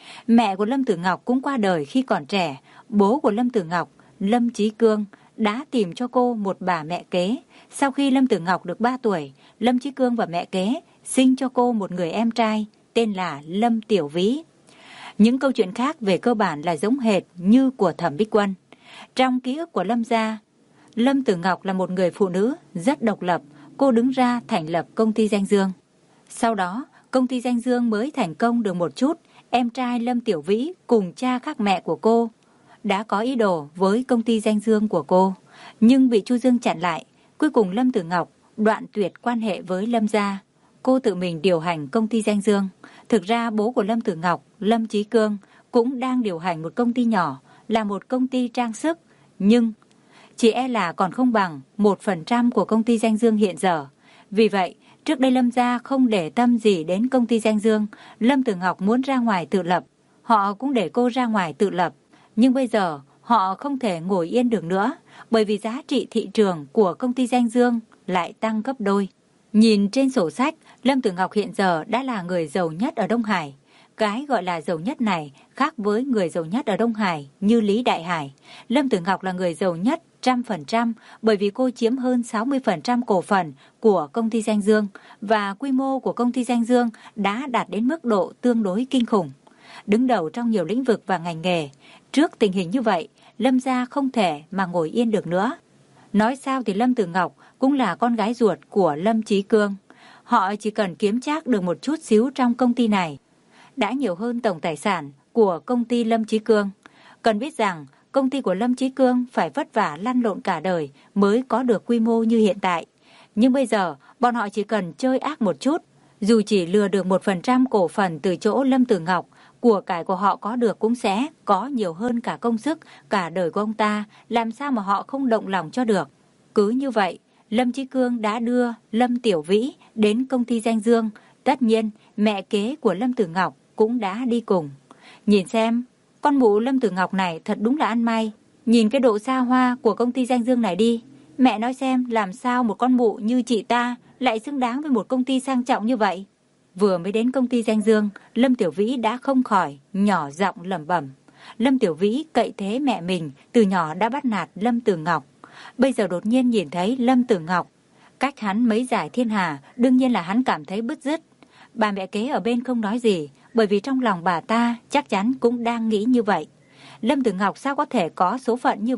Mẹ của Lâm Tử Ngọc cũng qua đời khi còn trẻ. Bố của Lâm Tử Ngọc, Lâm Chí Cương, đã tìm cho cô một bà mẹ kế. Sau khi Lâm Tử Ngọc được ba tuổi, Lâm Chí Cương và mẹ kế sinh cho cô một người em trai tên là Lâm Tiểu Vĩ. Những câu chuyện khác về cơ bản là giống hệt như của Thẩm Bích Quân. Trong ký ức của Lâm gia, Lâm Tử Ngọc là một người phụ nữ rất độc lập. Cô đứng ra thành lập công ty Danh Dương. Sau đó, công ty Danh Dương mới thành công được một chút. Em trai Lâm Tiểu Vĩ cùng cha khác mẹ của cô đã có ý đồ với công ty Danh Dương của cô, nhưng bị Chu Dương chặn lại. Cuối cùng Lâm Tử Ngọc đoạn tuyệt quan hệ với Lâm gia. Cô tự mình điều hành công ty Danh Dương. Thực ra bố của Lâm Tử Ngọc, Lâm Chí Cương, cũng đang điều hành một công ty nhỏ, là một công ty trang sức, nhưng chỉ e là còn không bằng một phần trăm của công ty Danh Dương hiện giờ. Vì vậy, trước đây Lâm gia không để tâm gì đến công ty Danh Dương. Lâm Tử Ngọc muốn ra ngoài tự lập, họ cũng để cô ra ngoài tự lập. Nhưng bây giờ, họ không thể ngồi yên được nữa, bởi vì giá trị thị trường của công ty Danh Dương lại tăng gấp đôi. Nhìn trên sổ sách, Lâm Tử Ngọc hiện giờ đã là người giàu nhất ở Đông Hải. Cái gọi là giàu nhất này khác với người giàu nhất ở Đông Hải như Lý Đại Hải. Lâm Tử Ngọc là người giàu nhất trăm phần trăm bởi vì cô chiếm hơn sáu mươi phần trăm cổ phần của công ty Danh Dương và quy mô của công ty Danh Dương đã đạt đến mức độ tương đối kinh khủng. Đứng đầu trong nhiều lĩnh vực và ngành nghề. Trước tình hình như vậy, Lâm gia không thể mà ngồi yên được nữa. Nói sao thì Lâm Tử Ngọc cũng là con gái ruột của Lâm Chí Cương. Họ chỉ cần kiếm trác được một chút xíu trong công ty này đã nhiều hơn tổng tài sản của công ty Lâm Chí Cương. Cần biết rằng công ty của Lâm Chí Cương phải vất vả lăn lộn cả đời mới có được quy mô như hiện tại. Nhưng bây giờ bọn họ chỉ cần chơi ác một chút, dù chỉ lừa được một phần trăm cổ phần từ chỗ Lâm Tử Ngọc, của cải của họ có được cũng sẽ có nhiều hơn cả công sức cả đời của ông ta, làm sao mà họ không động lòng cho được. Cứ như vậy, Lâm Chí Cương đã đưa Lâm Tiểu Vĩ đến công ty Danh Dương. Tất nhiên, mẹ kế của Lâm Tử Ngọc cũng đã đi cùng. Nhìn xem, con mụ Lâm Tử Ngọc này thật đúng là ăn may. Nhìn cái độ xa hoa của công ty Danh Dương này đi. Mẹ nói xem làm sao một con mụ như chị ta lại xứng đáng với một công ty sang trọng như vậy. Vừa mới đến công ty Danh Dương, Lâm Tiểu Vĩ đã không khỏi nhỏ giọng lẩm bẩm. Lâm Tiểu Vĩ cậy thế mẹ mình từ nhỏ đã bắt nạt Lâm Tử Ngọc. Bây giờ đột nhiên nhìn thấy Lâm Tử Ngọc cách hắn mấy giải thiên hà, đương nhiên là hắn cảm thấy bứt rứt. Bà mẹ kế ở bên không nói gì, bởi vì trong lòng bà ta chắc chắn cũng đang nghĩ như vậy. Lâm Tử Ngọc sao có thể có số phận như vậy,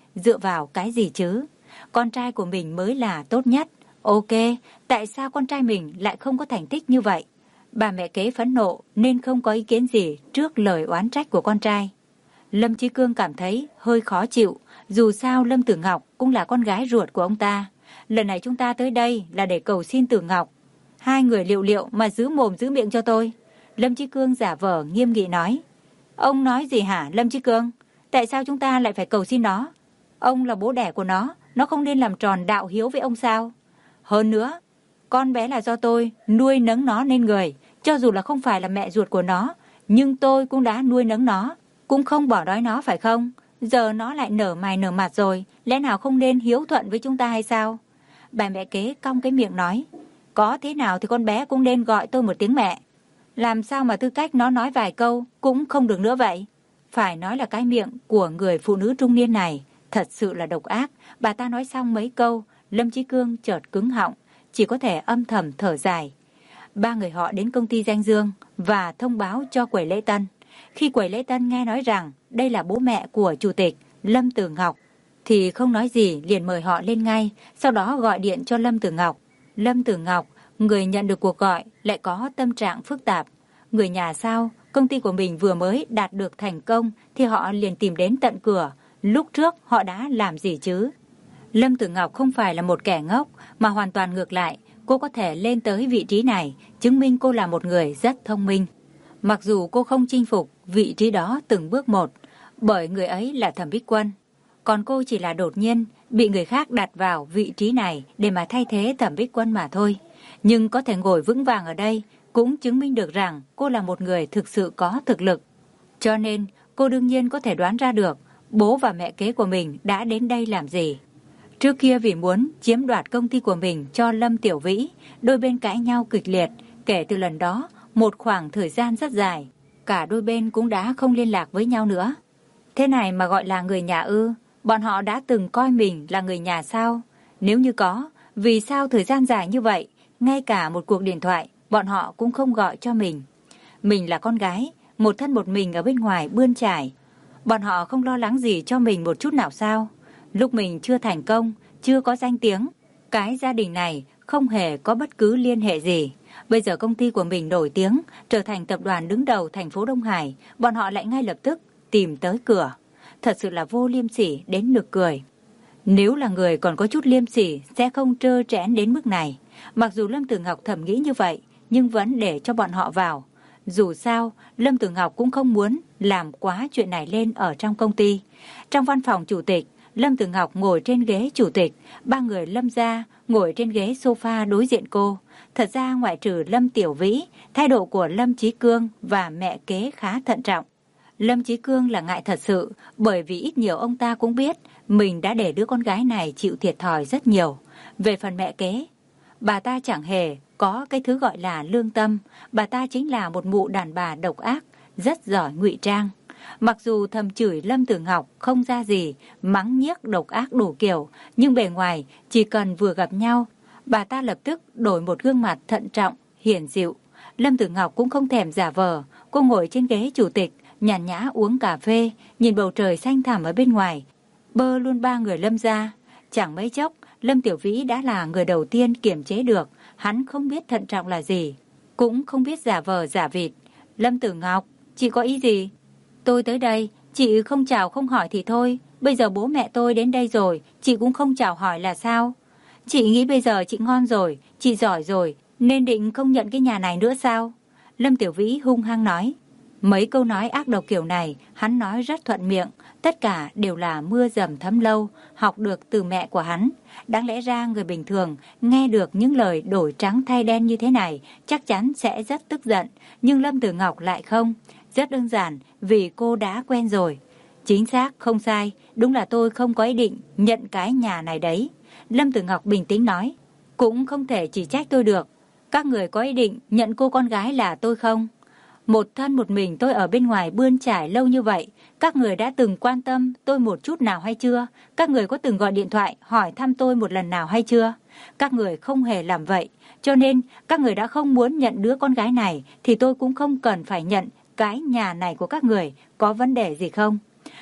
dựa vào cái gì chứ? Con trai của mình mới là tốt nhất. Ok, tại sao con trai mình lại không có thành tích như vậy? Bà mẹ kế phẫn nộ nên không có ý kiến gì trước lời oán trách của con trai. Lâm Chí Cương cảm thấy hơi khó chịu, dù sao Lâm Tử Ngọc cũng là con gái ruột của ông ta. Lần này chúng ta tới đây là để cầu xin Tử Ngọc. Hai người liệu liệu mà giữ mồm giữ miệng cho tôi. Lâm Chí Cương giả vờ nghiêm nghị nói. Ông nói gì hả Lâm Chí Cương? Tại sao chúng ta lại phải cầu xin nó? Ông là bố đẻ của nó, nó không nên làm tròn đạo hiếu với ông sao? Hơn nữa, con bé là do tôi nuôi nấng nó nên người. Cho dù là không phải là mẹ ruột của nó, nhưng tôi cũng đã nuôi nấng nó, cũng không bỏ đói nó phải không? Giờ nó lại nở mày nở mặt rồi, lẽ nào không nên hiếu thuận với chúng ta hay sao? Bà mẹ kế cong cái miệng nói. Có thế nào thì con bé cũng nên gọi tôi một tiếng mẹ. Làm sao mà tư cách nó nói vài câu cũng không được nữa vậy? Phải nói là cái miệng của người phụ nữ trung niên này thật sự là độc ác. Bà ta nói xong mấy câu, Lâm Chí Cương chợt cứng họng, chỉ có thể âm thầm thở dài. Ba người họ đến công ty Danh Dương và thông báo cho quầy lễ tân. Khi quầy lễ tân nghe nói rằng đây là bố mẹ của chủ tịch Lâm Tử Ngọc thì không nói gì liền mời họ lên ngay, sau đó gọi điện cho Lâm Tử Ngọc. Lâm Tử Ngọc, người nhận được cuộc gọi lại có tâm trạng phức tạp. Người nhà sao, công ty của mình vừa mới đạt được thành công thì họ liền tìm đến tận cửa. Lúc trước họ đã làm gì chứ? Lâm Tử Ngọc không phải là một kẻ ngốc, mà hoàn toàn ngược lại. Cô có thể lên tới vị trí này, chứng minh cô là một người rất thông minh. Mặc dù cô không chinh phục vị trí đó từng bước một, bởi người ấy là Thẩm Bích Quân. Còn cô chỉ là đột nhiên bị người khác đặt vào vị trí này để mà thay thế Thẩm Bích Quân mà thôi. Nhưng có thể ngồi vững vàng ở đây cũng chứng minh được rằng cô là một người thực sự có thực lực. Cho nên cô đương nhiên có thể đoán ra được bố và mẹ kế của mình đã đến đây làm gì. Trước kia vì muốn chiếm đoạt công ty của mình cho Lâm Tiểu Vĩ, đôi bên cãi nhau kịch liệt. Kể từ lần đó, một khoảng thời gian rất dài, cả đôi bên cũng đã không liên lạc với nhau nữa. Thế này mà gọi là người nhà ư? Bọn họ đã từng coi mình là người nhà sao? Nếu như có, vì sao thời gian dài như vậy, ngay cả một cuộc điện thoại, bọn họ cũng không gọi cho mình? Mình là con gái, một thân một mình ở bên ngoài bươn trải. Bọn họ không lo lắng gì cho mình một chút nào sao? Lúc mình chưa thành công, chưa có danh tiếng, cái gia đình này không hề có bất cứ liên hệ gì. Bây giờ công ty của mình nổi tiếng, trở thành tập đoàn đứng đầu thành phố Đông Hải, bọn họ lại ngay lập tức tìm tới cửa. Thật sự là vô liêm sỉ đến nực cười. Nếu là người còn có chút liêm sỉ sẽ không trơ trẽn đến mức này. Mặc dù Lâm Tử Ngọc thầm nghĩ như vậy, nhưng vẫn để cho bọn họ vào. Dù sao, Lâm Tử Ngọc cũng không muốn làm quá chuyện này lên ở trong công ty. Trong văn phòng chủ tịch, Lâm Tử Ngọc ngồi trên ghế chủ tịch, ba người Lâm gia ngồi trên ghế sofa đối diện cô. Thật ra ngoại trừ Lâm Tiểu Vĩ, thái độ của Lâm Chí Cương và mẹ kế khá thận trọng. Lâm Chí Cương là ngại thật sự, bởi vì ít nhiều ông ta cũng biết mình đã để đứa con gái này chịu thiệt thòi rất nhiều. Về phần mẹ kế, bà ta chẳng hề có cái thứ gọi là lương tâm, bà ta chính là một mụ đàn bà độc ác, rất giỏi ngụy trang. Mặc dù thầm chửi Lâm Tử Ngọc không ra gì, mắng nhiếc độc ác đủ kiểu, nhưng bề ngoài chỉ cần vừa gặp nhau, bà ta lập tức đổi một gương mặt thận trọng, hiền dịu. Lâm Tử Ngọc cũng không thèm giả vờ, cô ngồi trên ghế chủ tịch, nhàn nhã uống cà phê, nhìn bầu trời xanh thẳm ở bên ngoài, bơ luôn ba người Lâm gia. Chẳng mấy chốc, Lâm Tiểu Vĩ đã là người đầu tiên kiềm chế được, hắn không biết thận trọng là gì, cũng không biết giả vờ giả vịt. Lâm Tử Ngọc, chị có ý gì? Tôi tới đây, chị không chào không hỏi thì thôi, bây giờ bố mẹ tôi đến đây rồi, chị cũng không chào hỏi là sao? Chị nghĩ bây giờ chị ngon rồi, chị giỏi rồi, nên định không nhận cái nhà này nữa sao? Lâm Tiểu Vĩ hung hăng nói. Mấy câu nói ác độc kiểu này, hắn nói rất thuận miệng, tất cả đều là mưa dầm thấm lâu, học được từ mẹ của hắn. Đáng lẽ ra người bình thường nghe được những lời đổi trắng thay đen như thế này, chắc chắn sẽ rất tức giận, nhưng Lâm Tử Ngọc lại không. Rất đơn giản, vì cô đã quen rồi. Chính xác, không sai, đúng là tôi không có ý định nhận cái nhà này đấy. Lâm Tử Ngọc bình tĩnh nói, cũng không thể chỉ trách tôi được. Các người có ý định nhận cô con gái là tôi không? Một thân một mình tôi ở bên ngoài bươn trải lâu như vậy, các người đã từng quan tâm tôi một chút nào hay chưa? Các người có từng gọi điện thoại hỏi thăm tôi một lần nào hay chưa? Các người không hề làm vậy, cho nên các người đã không muốn nhận đứa con gái này thì tôi cũng không cần phải nhận cái nhà này của các người, có vấn đề gì không?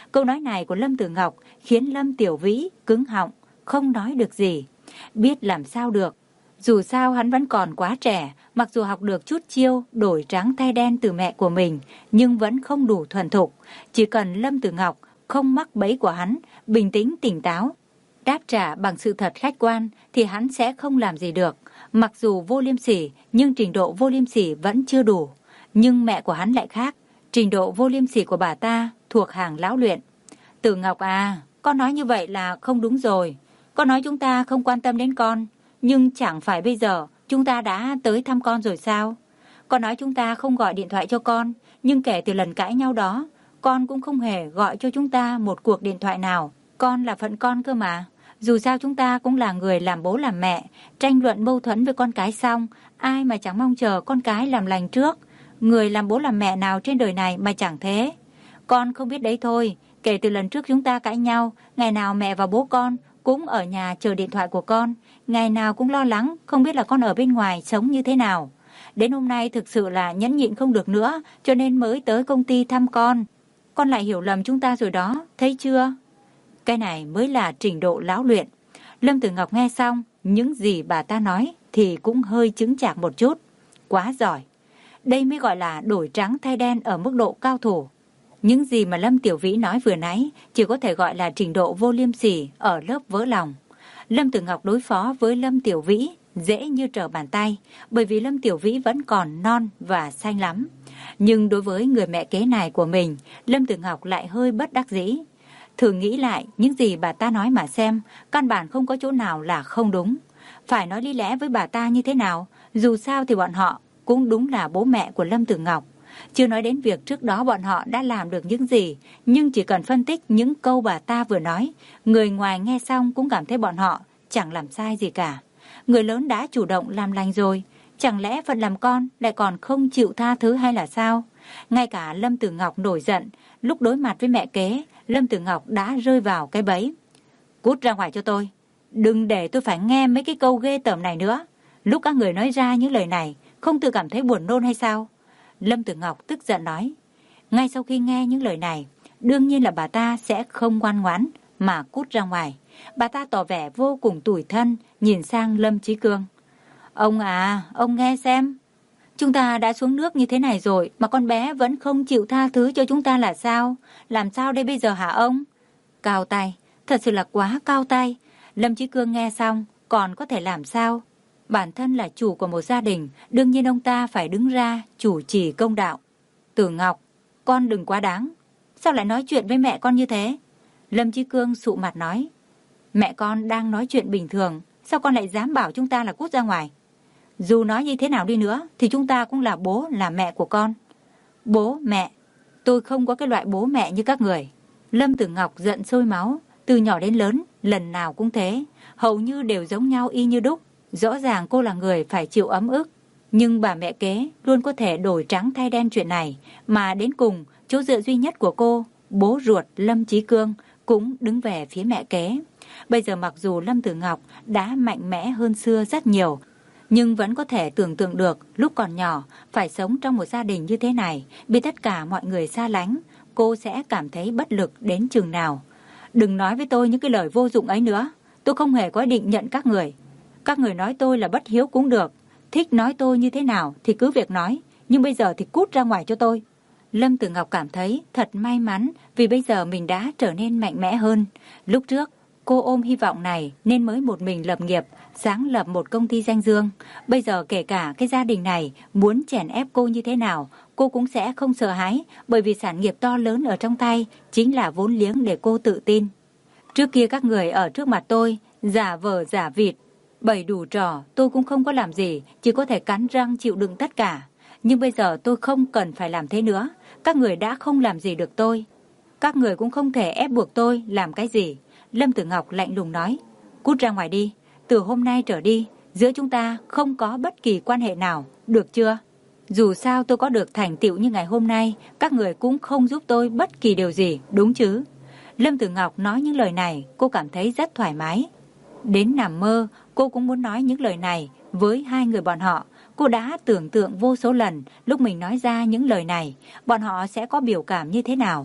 Câu nói này của Lâm Tử Ngọc khiến Lâm Tiểu Vĩ cứng họng, không nói được gì. Biết làm sao được. Dù sao hắn vẫn còn quá trẻ, mặc dù học được chút chiêu đổi trắng thay đen từ mẹ của mình, nhưng vẫn không đủ thuần thục. Chỉ cần Lâm Tử Ngọc không mắc bẫy của hắn, bình tĩnh tỉnh táo, đáp trả bằng sự thật khách quan thì hắn sẽ không làm gì được. Mặc dù vô liêm sỉ, nhưng trình độ vô liêm sỉ vẫn chưa đủ. Nhưng mẹ của hắn lại khác, trình độ vô liêm sỉ của bà ta thuộc hàng lão luyện. Tử Ngọc à, con nói như vậy là không đúng rồi. Con nói chúng ta không quan tâm đến con, nhưng chẳng phải bây giờ chúng ta đã tới thăm con rồi sao? Con nói chúng ta không gọi điện thoại cho con, nhưng kể từ lần cãi nhau đó, con cũng không hề gọi cho chúng ta một cuộc điện thoại nào. Con là phận con cơ mà. Dù sao chúng ta cũng là người làm bố làm mẹ, tranh luận mâu thuẫn với con cái xong, ai mà chẳng mong chờ con cái làm lành trước. Người làm bố làm mẹ nào trên đời này mà chẳng thế. Con không biết đấy thôi, kể từ lần trước chúng ta cãi nhau, ngày nào mẹ và bố con cũng ở nhà chờ điện thoại của con, ngày nào cũng lo lắng, không biết là con ở bên ngoài sống như thế nào. Đến hôm nay thực sự là nhẫn nhịn không được nữa, cho nên mới tới công ty thăm con. Con lại hiểu lầm chúng ta rồi đó, thấy chưa? Cái này mới là trình độ lão luyện. Lâm Tử Ngọc nghe xong, những gì bà ta nói thì cũng hơi chứng chạc một chút. Quá giỏi. Đây mới gọi là đổi trắng thay đen ở mức độ cao thủ. Những gì mà Lâm Tiểu Vĩ nói vừa nãy chỉ có thể gọi là trình độ vô liêm sỉ ở lớp vỡ lòng. Lâm Tử Ngọc đối phó với Lâm Tiểu Vĩ dễ như trở bàn tay, bởi vì Lâm Tiểu Vĩ vẫn còn non và xanh lắm. Nhưng đối với người mẹ kế này của mình, Lâm Tử Ngọc lại hơi bất đắc dĩ. Thử nghĩ lại những gì bà ta nói mà xem, căn bản không có chỗ nào là không đúng. Phải nói lý lẽ với bà ta như thế nào, dù sao thì bọn họ cũng đúng là bố mẹ của Lâm Tử Ngọc. Chưa nói đến việc trước đó bọn họ đã làm được những gì, nhưng chỉ cần phân tích những câu bà ta vừa nói, người ngoài nghe xong cũng cảm thấy bọn họ chẳng làm sai gì cả. Người lớn đã chủ động làm lành rồi, chẳng lẽ phận làm con lại còn không chịu tha thứ hay là sao? Ngay cả Lâm Tử Ngọc nổi giận, lúc đối mặt với mẹ kế, Lâm Tử Ngọc đã rơi vào cái bẫy. Cút ra ngoài cho tôi, đừng để tôi phải nghe mấy cái câu ghê tởm này nữa. Lúc các người nói ra những lời này, không tự cảm thấy buồn nôn hay sao? Lâm Tử Ngọc tức giận nói. Ngay sau khi nghe những lời này, đương nhiên là bà ta sẽ không ngoan ngoãn mà cút ra ngoài. Bà ta tỏ vẻ vô cùng tủi thân, nhìn sang Lâm Chí Cương. Ông à, ông nghe xem. Chúng ta đã xuống nước như thế này rồi mà con bé vẫn không chịu tha thứ cho chúng ta là sao? Làm sao đây bây giờ hả ông? Cao tay, thật sự là quá cao tay. Lâm Chí Cương nghe xong, còn có thể làm sao? Bản thân là chủ của một gia đình, đương nhiên ông ta phải đứng ra chủ trì công đạo. Tử Ngọc, con đừng quá đáng. Sao lại nói chuyện với mẹ con như thế? Lâm Chí Cương sụ mặt nói. Mẹ con đang nói chuyện bình thường, sao con lại dám bảo chúng ta là cút ra ngoài? Dù nói như thế nào đi nữa thì chúng ta cũng là bố là mẹ của con. Bố mẹ? Tôi không có cái loại bố mẹ như các người. Lâm Tử Ngọc giận sôi máu, từ nhỏ đến lớn, lần nào cũng thế, hầu như đều giống nhau y như đúc. Rõ ràng cô là người phải chịu ấm ức, nhưng bà mẹ kế luôn có thể đổi trắng thay đen chuyện này, mà đến cùng chỗ dựa duy nhất của cô, bố ruột Lâm Chí Cương, cũng đứng về phía mẹ kế. Bây giờ mặc dù Lâm Tử Ngọc đã mạnh mẽ hơn xưa rất nhiều, nhưng vẫn có thể tưởng tượng được lúc còn nhỏ phải sống trong một gia đình như thế này, bị tất cả mọi người xa lánh, cô sẽ cảm thấy bất lực đến chừng nào. Đừng nói với tôi những cái lời vô dụng ấy nữa, tôi không hề có ý định nhận các người. Các người nói tôi là bất hiếu cũng được, thích nói tôi như thế nào thì cứ việc nói, nhưng bây giờ thì cút ra ngoài cho tôi. Lâm Tử Ngọc cảm thấy thật may mắn vì bây giờ mình đã trở nên mạnh mẽ hơn. Lúc trước, cô ôm hy vọng này nên mới một mình lập nghiệp, sáng lập một công ty danh dương. Bây giờ kể cả cái gia đình này muốn chèn ép cô như thế nào, cô cũng sẽ không sợ hãi, bởi vì sản nghiệp to lớn ở trong tay chính là vốn liếng để cô tự tin. Trước kia các người ở trước mặt tôi, giả vờ giả vịt, bày đủ trò, tôi cũng không có làm gì, chỉ có thể cắn răng chịu đựng tất cả. Nhưng bây giờ tôi không cần phải làm thế nữa, các người đã không làm gì được tôi. Các người cũng không thể ép buộc tôi làm cái gì. Lâm Tử Ngọc lạnh lùng nói, cút ra ngoài đi, từ hôm nay trở đi, giữa chúng ta không có bất kỳ quan hệ nào, được chưa? Dù sao tôi có được thành tựu như ngày hôm nay, các người cũng không giúp tôi bất kỳ điều gì, đúng chứ? Lâm Tử Ngọc nói những lời này, cô cảm thấy rất thoải mái. Đến nằm mơ, cô cũng muốn nói những lời này với hai người bọn họ. Cô đã tưởng tượng vô số lần lúc mình nói ra những lời này, bọn họ sẽ có biểu cảm như thế nào.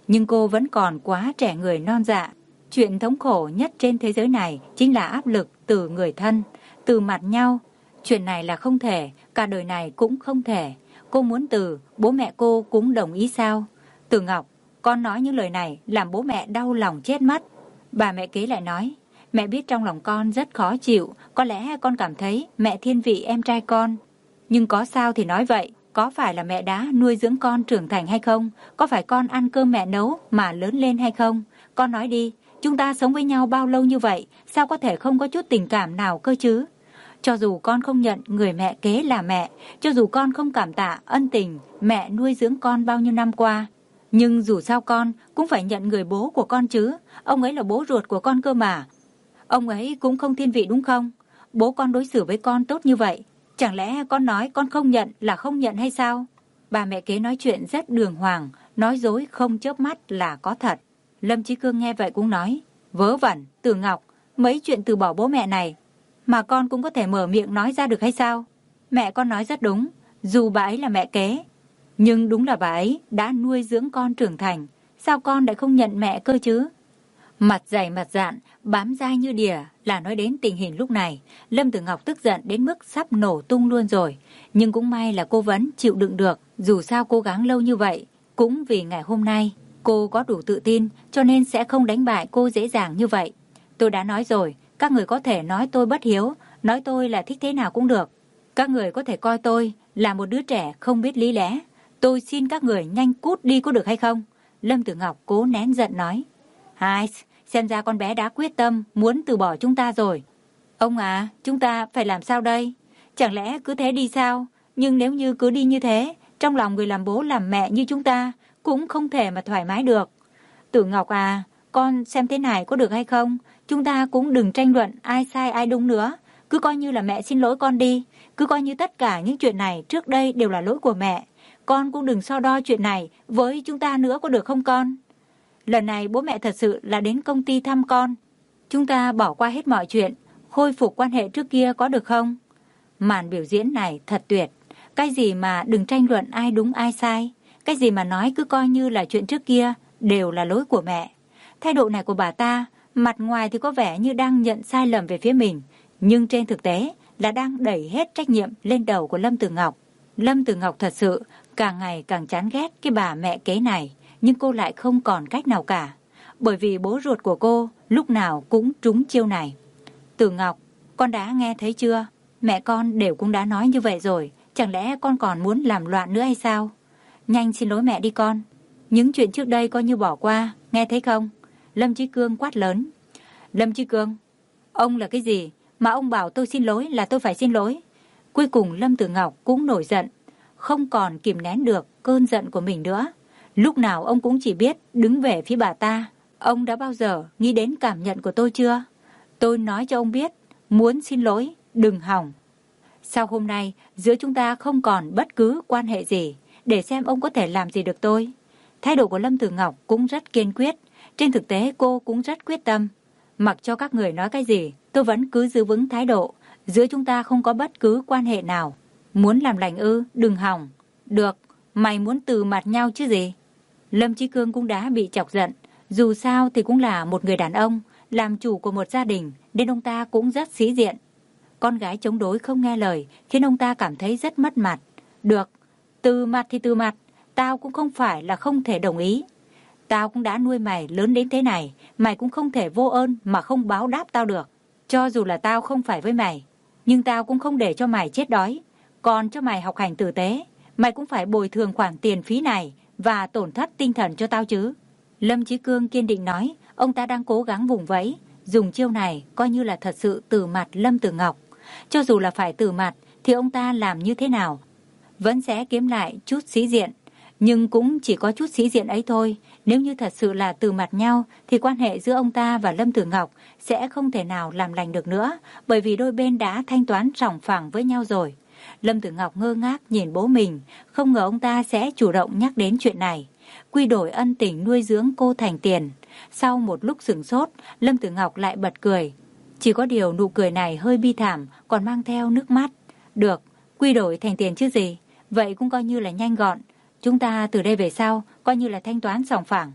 Nhưng cô vẫn còn quá trẻ người non dạ. Chuyện thống khổ nhất trên thế giới này chính là áp lực từ người thân, từ mặt nhau. Chuyện này là không thể, cả đời này cũng không thể. Cô muốn từ, bố mẹ cô cũng đồng ý sao? Từ Ngọc, con nói những lời này làm bố mẹ đau lòng chết mất. Bà mẹ kế lại nói, mẹ biết trong lòng con rất khó chịu, có lẽ con cảm thấy mẹ thiên vị em trai con. Nhưng có sao thì nói vậy, có phải là mẹ đã nuôi dưỡng con trưởng thành hay không? Có phải con ăn cơm mẹ nấu mà lớn lên hay không? Con nói đi, chúng ta sống với nhau bao lâu như vậy, sao có thể không có chút tình cảm nào cơ chứ? Cho dù con không nhận người mẹ kế là mẹ, cho dù con không cảm tạ ân tình mẹ nuôi dưỡng con bao nhiêu năm qua, nhưng dù sao con cũng phải nhận người bố của con chứ. Ông ấy là bố ruột của con cơ mà. Ông ấy cũng không thiên vị đúng không? Bố con đối xử với con tốt như vậy, chẳng lẽ con nói con không nhận là không nhận hay sao? Bà mẹ kế nói chuyện rất đường hoàng, nói dối không chớp mắt là có thật. Lâm Chí Cương nghe vậy cũng nói, vớ vẩn, Từ Ngọc, mấy chuyện từ bỏ bố mẹ này mà con cũng có thể mở miệng nói ra được hay sao? Mẹ con nói rất đúng, dù bà ấy là mẹ kế, nhưng đúng là bà ấy đã nuôi dưỡng con trưởng thành, sao con lại không nhận mẹ cơ chứ? Mặt dày mặt dạn, bám dai như đỉa là nói đến tình hình lúc này. Lâm Tử Ngọc tức giận đến mức sắp nổ tung luôn rồi. Nhưng cũng may là cô vẫn chịu đựng được. Dù sao cố gắng lâu như vậy, cũng vì ngày hôm nay cô có đủ tự tin, cho nên sẽ không đánh bại cô dễ dàng như vậy. Tôi đã nói rồi, các người có thể nói tôi bất hiếu, nói tôi là thích thế nào cũng được. Các người có thể coi tôi là một đứa trẻ không biết lý lẽ. Tôi xin các người nhanh cút đi có được hay không? Lâm Tử Ngọc cố nén giận nói. Hai, xem ra con bé đã quyết tâm muốn từ bỏ chúng ta rồi. Ông à, chúng ta phải làm sao đây? Chẳng lẽ cứ thế đi sao? Nhưng nếu như cứ đi như thế, trong lòng người làm bố làm mẹ như chúng ta cũng không thể mà thoải mái được. Tử Ngọc à, con xem thế này có được hay không? Chúng ta cũng đừng tranh luận ai sai ai đúng nữa. Cứ coi như là mẹ xin lỗi con đi. Cứ coi như tất cả những chuyện này trước đây đều là lỗi của mẹ. Con cũng đừng so đo chuyện này với chúng ta nữa có được không con? Lần này bố mẹ thật sự là đến công ty thăm con. Chúng ta bỏ qua hết mọi chuyện, khôi phục quan hệ trước kia có được không? Màn biểu diễn này thật tuyệt. Cái gì mà đừng tranh luận ai đúng ai sai. Cái gì mà nói cứ coi như là chuyện trước kia đều là lỗi của mẹ. Thái độ này của bà ta, mặt ngoài thì có vẻ như đang nhận sai lầm về phía mình, nhưng trên thực tế là đang đẩy hết trách nhiệm lên đầu của Lâm Tử Ngọc. Lâm Tử Ngọc thật sự càng ngày càng chán ghét cái bà mẹ kế này, nhưng cô lại không còn cách nào cả, bởi vì bố ruột của cô lúc nào cũng trúng chiêu này. Tử Ngọc, con đã nghe thấy chưa? Mẹ con đều cũng đã nói như vậy rồi, chẳng lẽ con còn muốn làm loạn nữa hay sao? Nhanh xin lỗi mẹ đi con. Những chuyện trước đây coi như bỏ qua, nghe thấy không? Lâm Chí Cương quát lớn. Lâm Chí Cương, ông là cái gì mà ông bảo tôi xin lỗi là tôi phải xin lỗi? Cuối cùng Lâm Tử Ngọc cũng nổi giận, không còn kìm nén được cơn giận của mình nữa. Lúc nào ông cũng chỉ biết đứng về phía bà ta. Ông đã bao giờ nghĩ đến cảm nhận của tôi chưa? Tôi nói cho ông biết, muốn xin lỗi, đừng hỏng. Sau hôm nay, giữa chúng ta không còn bất cứ quan hệ gì, để xem ông có thể làm gì được tôi. Thái độ của Lâm Tử Ngọc cũng rất kiên quyết. Trên thực tế cô cũng rất quyết tâm. Mặc cho các người nói cái gì, tôi vẫn cứ giữ vững thái độ. Giữa chúng ta không có bất cứ quan hệ nào. Muốn làm lành ư, đừng hỏng. Được, mày muốn từ mặt nhau chứ gì? Lâm Chí Cương cũng đã bị chọc giận. Dù sao thì cũng là một người đàn ông, làm chủ của một gia đình, nên ông ta cũng rất sĩ diện. Con gái chống đối không nghe lời, khiến ông ta cảm thấy rất mất mặt. Được, từ mặt thì từ mặt, tao cũng không phải là không thể đồng ý. Tao cũng đã nuôi mày lớn đến thế này, mày cũng không thể vô ơn mà không báo đáp tao được. Cho dù là tao không phải với mày, nhưng tao cũng không để cho mày chết đói. Còn cho mày học hành tử tế, mày cũng phải bồi thường khoản tiền phí này và tổn thất tinh thần cho tao chứ. Lâm Chí Cương kiên định nói, ông ta đang cố gắng vùng vẫy, dùng chiêu này coi như là thật sự từ mặt Lâm Tử Ngọc. Cho dù là phải từ mặt thì ông ta làm như thế nào vẫn sẽ kiếm lại chút sĩ diện, nhưng cũng chỉ có chút sĩ diện ấy thôi. Nếu như thật sự là từ mặt nhau thì quan hệ giữa ông ta và Lâm Tử Ngọc sẽ không thể nào làm lành được nữa, bởi vì đôi bên đã thanh toán sòng phẳng với nhau rồi. Lâm Tử Ngọc ngơ ngác nhìn bố mình, không ngờ ông ta sẽ chủ động nhắc đến chuyện này, quy đổi ân tình nuôi dưỡng cô thành tiền. Sau một lúc sửng sốt, Lâm Tử Ngọc lại bật cười. Chỉ có điều nụ cười này hơi bi thảm, còn mang theo nước mắt. Được, quy đổi thành tiền chứ gì, vậy cũng coi như là nhanh gọn. Chúng ta từ đây về sau coi như là thanh toán sòng phẳng.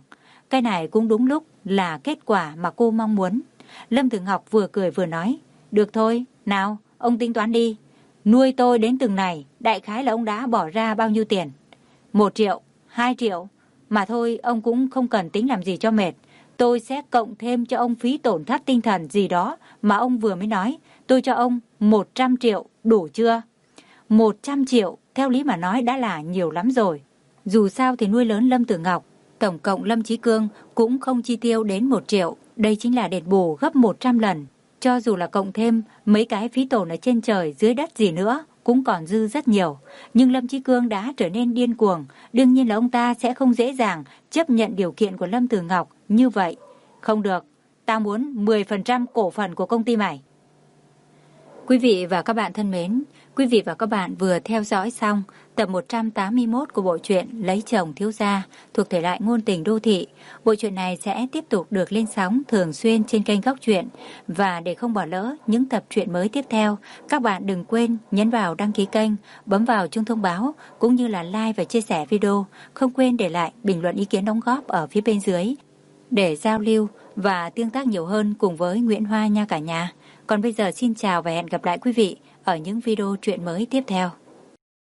Cái này cũng đúng lúc là kết quả mà cô mong muốn. Lâm Tử Ngọc vừa cười vừa nói, được thôi, nào, ông tính toán đi. Nuôi tôi đến từng này, đại khái là ông đã bỏ ra bao nhiêu tiền? Một triệu, hai triệu. Mà thôi, ông cũng không cần tính làm gì cho mệt. Tôi sẽ cộng thêm cho ông phí tổn thất tinh thần gì đó mà ông vừa mới nói. Tôi cho ông một trăm triệu, đủ chưa? Một trăm triệu, theo lý mà nói đã là nhiều lắm rồi. Dù sao thì nuôi lớn Lâm Tử Ngọc, tổng cộng Lâm Chí Cương cũng không chi tiêu đến một triệu. Đây chính là đền bù gấp một trăm lần. Cho dù là cộng thêm mấy cái phí tổn ở trên trời dưới đất gì nữa, cũng còn dư rất nhiều. Nhưng Lâm Chí Cương đã trở nên điên cuồng. Đương nhiên là ông ta sẽ không dễ dàng chấp nhận điều kiện của Lâm Tử Ngọc như vậy. Không được, ta muốn mười phần trăm cổ phần của công ty mày. Quý vị và các bạn thân mến, quý vị và các bạn vừa theo dõi xong tập một trăm tám mươi mốt của bộ truyện Lấy chồng thiếu gia thuộc thể loại ngôn tình đô thị. Bộ truyện này sẽ tiếp tục được lên sóng thường xuyên trên kênh Góc Truyện. Và để không bỏ lỡ những tập truyện mới tiếp theo, các bạn đừng quên nhấn vào đăng ký kênh, bấm vào chuông thông báo cũng như là like và chia sẻ video. Không quên để lại bình luận ý kiến đóng góp ở phía bên dưới để giao lưu và tương tác nhiều hơn cùng với Nguyễn Hoa nha cả nhà. Còn bây giờ xin chào và hẹn gặp lại quý vị ở những video truyện mới tiếp theo.